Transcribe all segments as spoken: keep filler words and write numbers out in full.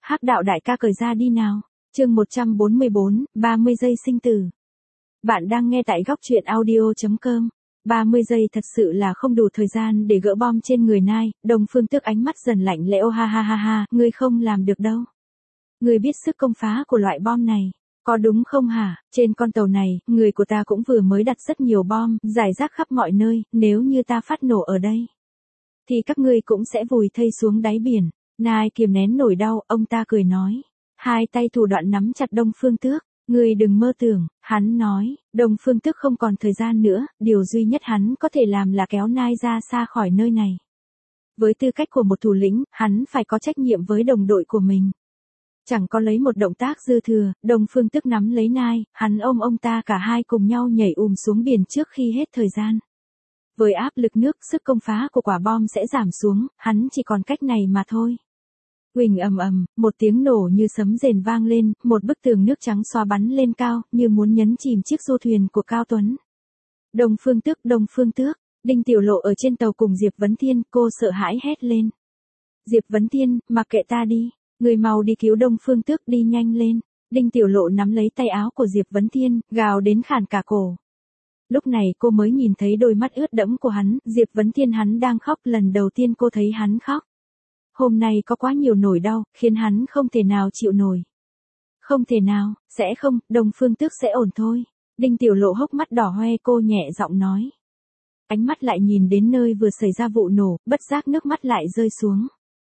Hắc đạo đại ca cởi ra đi nào. Chương một trăm bốn mươi bốn, ba mươi giây sinh tử. Bạn đang nghe tại góc truyện audio chấm com. ba mươi giây thật sự là không đủ thời gian để gỡ bom trên người Nai. Đồng Phương Tước ánh mắt dần lạnh lẽo, ha ha ha ha, ngươi không làm được đâu. Ngươi biết sức công phá của loại bom này, có đúng không hả? Trên con tàu này, người của ta cũng vừa mới đặt rất nhiều bom, rải rác khắp mọi nơi, nếu như ta phát nổ ở đây, thì các ngươi cũng sẽ vùi thây xuống đáy biển. Nai kiềm nén nỗi đau, ông ta cười nói. Hai tay thủ đoạn nắm chặt Đông Phương Tước. Ngươi đừng mơ tưởng, hắn nói. Đông Phương Tước không còn thời gian nữa, điều duy nhất hắn có thể làm là kéo Nai ra xa khỏi nơi này. Với tư cách của một thủ lĩnh, hắn phải có trách nhiệm với đồng đội của mình. Chẳng có lấy một động tác dư thừa, Đông Phương Tước nắm lấy Nai, hắn ôm ông ta, cả hai cùng nhau nhảy ùm xuống biển trước khi hết thời gian. Với áp lực nước, sức công phá của quả bom sẽ giảm xuống, hắn chỉ còn cách này mà thôi. Huỳnh ầm ầm, một tiếng nổ như sấm rền vang lên, một bức tường nước trắng xóa bắn lên cao, như muốn nhấn chìm chiếc du thuyền của Cao Tuấn. Đông Phương Tước, Đông Phương Tước, Đinh Tiểu Lộ ở trên tàu cùng Diệp Vấn Thiên, cô sợ hãi hét lên. Diệp Vấn Thiên, mặc kệ ta đi, người mau đi cứu Đông Phương Tước, đi nhanh lên. Đinh Tiểu Lộ nắm lấy tay áo của Diệp Vấn Thiên, gào đến khản cả cổ. Lúc này cô mới nhìn thấy đôi mắt ướt đẫm của hắn, Diệp Vấn Thiên hắn đang khóc, lần đầu tiên cô thấy hắn khóc. Hôm nay có quá nhiều nỗi đau, khiến hắn không thể nào chịu nổi. Không thể nào, sẽ không, Đông Phương Tước sẽ ổn thôi. Đinh Tiểu Lộ hốc mắt đỏ hoe, cô nhẹ giọng nói. Ánh mắt lại nhìn đến nơi vừa xảy ra vụ nổ, bất giác nước mắt lại rơi xuống.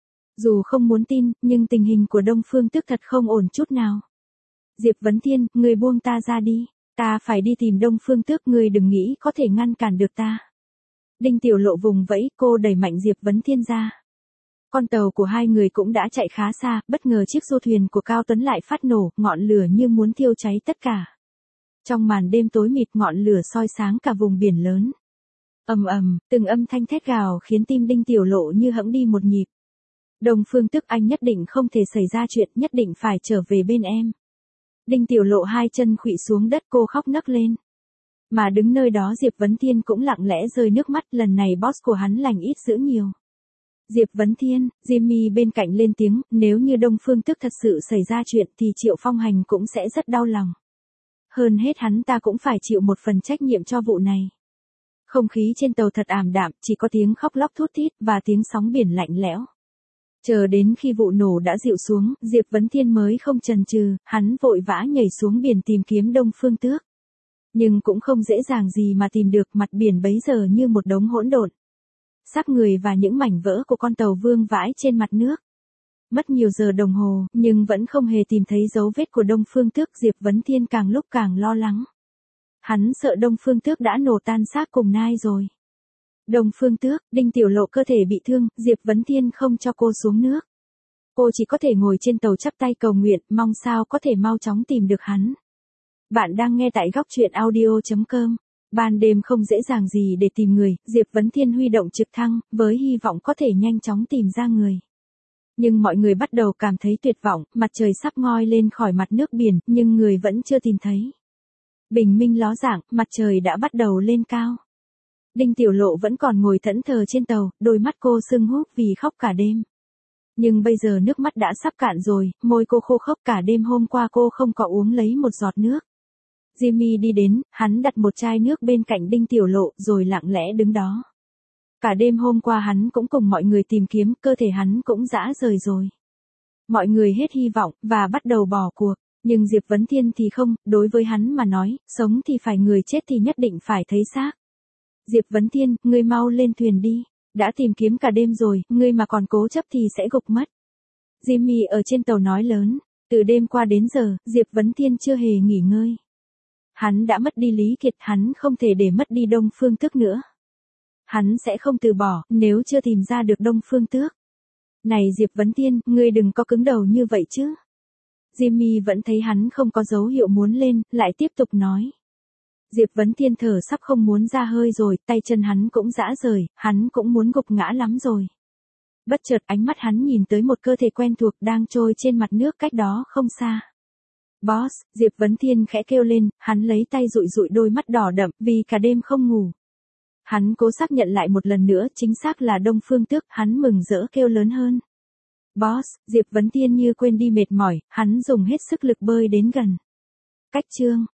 Dù không muốn tin, nhưng tình hình của Đông Phương Tước thật không ổn chút nào. Diệp Vấn Thiên, người buông ta ra đi. Ta phải đi tìm Đông Phương Tước, ngươi đừng nghĩ có thể ngăn cản được ta. Đinh Tiểu Lộ vùng vẫy, cô đẩy mạnh Diệp Vấn Thiên ra. Con tàu của hai người cũng đã chạy khá xa, bất ngờ chiếc du thuyền của Cao Tuấn lại phát nổ, ngọn lửa như muốn thiêu cháy tất cả. Trong màn đêm tối mịt, ngọn lửa soi sáng cả vùng biển lớn. Ầm ầm, từng âm thanh thét gào khiến tim Đinh Tiểu Lộ như hẫng đi một nhịp. Đông Phương Tước, anh nhất định không thể xảy ra chuyện, nhất định phải trở về bên em. Đinh Tiểu Lộ hai chân khuỵu xuống đất, cô khóc nấc lên. Mà đứng nơi đó Diệp Vấn Thiên cũng lặng lẽ rơi nước mắt, lần này boss của hắn lành ít dữ nhiều. Diệp Vấn Thiên, Jimmy bên cạnh lên tiếng, nếu như Đông Phương Tước thật sự xảy ra chuyện thì Triệu Phong Hành cũng sẽ rất đau lòng. Hơn hết hắn ta cũng phải chịu một phần trách nhiệm cho vụ này. Không khí trên tàu thật ảm đạm, chỉ có tiếng khóc lóc thút thít và tiếng sóng biển lạnh lẽo. Chờ đến khi vụ nổ đã dịu xuống, Diệp Vấn Thiên mới không chần chừ, hắn vội vã nhảy xuống biển tìm kiếm Đông Phương Tước. Nhưng cũng không dễ dàng gì mà tìm được, mặt biển bấy giờ như một đống hỗn độn. Xác người và những mảnh vỡ của con tàu vương vãi trên mặt nước. Mất nhiều giờ đồng hồ, nhưng vẫn không hề tìm thấy dấu vết của Đông Phương Tước, Diệp Vấn Thiên càng lúc càng lo lắng. Hắn sợ Đông Phương Tước đã nổ tan xác cùng Nai rồi. Đông Phương Tước, Đinh Tiểu Lộ cơ thể bị thương, Diệp Vấn Thiên không cho cô xuống nước. Cô chỉ có thể ngồi trên tàu chắp tay cầu nguyện, mong sao có thể mau chóng tìm được hắn. Bạn đang nghe tại góc truyện audio chấm com. Ban đêm không dễ dàng gì để tìm người, Diệp Vấn Thiên huy động trực thăng, với hy vọng có thể nhanh chóng tìm ra người. Nhưng mọi người bắt đầu cảm thấy tuyệt vọng, mặt trời sắp ngoi lên khỏi mặt nước biển, nhưng người vẫn chưa tìm thấy. Bình minh ló dạng, mặt trời đã bắt đầu lên cao. Đinh Tiểu Lộ vẫn còn ngồi thẫn thờ trên tàu, đôi mắt cô sưng húp vì khóc cả đêm. Nhưng bây giờ nước mắt đã sắp cạn rồi, môi cô khô khốc, cả đêm hôm qua cô không có uống lấy một giọt nước. Jimmy đi đến, hắn đặt một chai nước bên cạnh Đinh Tiểu Lộ rồi lặng lẽ đứng đó. Cả đêm hôm qua hắn cũng cùng mọi người tìm kiếm, cơ thể hắn cũng rã rời rồi. Mọi người hết hy vọng, và bắt đầu bỏ cuộc. Nhưng Diệp Vấn Thiên thì không, đối với hắn mà nói, sống thì phải người, chết thì nhất định phải thấy xác. Diệp Vấn Thiên, ngươi mau lên thuyền đi. Đã tìm kiếm cả đêm rồi, ngươi mà còn cố chấp thì sẽ gục mất. Jimmy ở trên tàu nói lớn. Từ đêm qua đến giờ, Diệp Vấn Thiên chưa hề nghỉ ngơi. Hắn đã mất đi Lý Kiệt, hắn không thể để mất đi Đông Phương Tước nữa. Hắn sẽ không từ bỏ, nếu chưa tìm ra được Đông Phương Tước. Này Diệp Vấn Thiên, ngươi đừng có cứng đầu như vậy chứ. Jimmy vẫn thấy hắn không có dấu hiệu muốn lên, lại tiếp tục nói. Diệp Vấn Thiên thở sắp không muốn ra hơi rồi, tay chân hắn cũng rã rời, hắn cũng muốn gục ngã lắm rồi. Bất chợt ánh mắt hắn nhìn tới một cơ thể quen thuộc đang trôi trên mặt nước cách đó không xa. Boss, Diệp Vấn Thiên khẽ kêu lên, hắn lấy tay dụi dụi đôi mắt đỏ đậm, vì cả đêm không ngủ. Hắn cố xác nhận lại một lần nữa, chính xác là Đông Phương Tước, hắn mừng rỡ kêu lớn hơn. Boss, Diệp Vấn Tiên như quên đi mệt mỏi, hắn dùng hết sức lực bơi đến gần. Cách chương.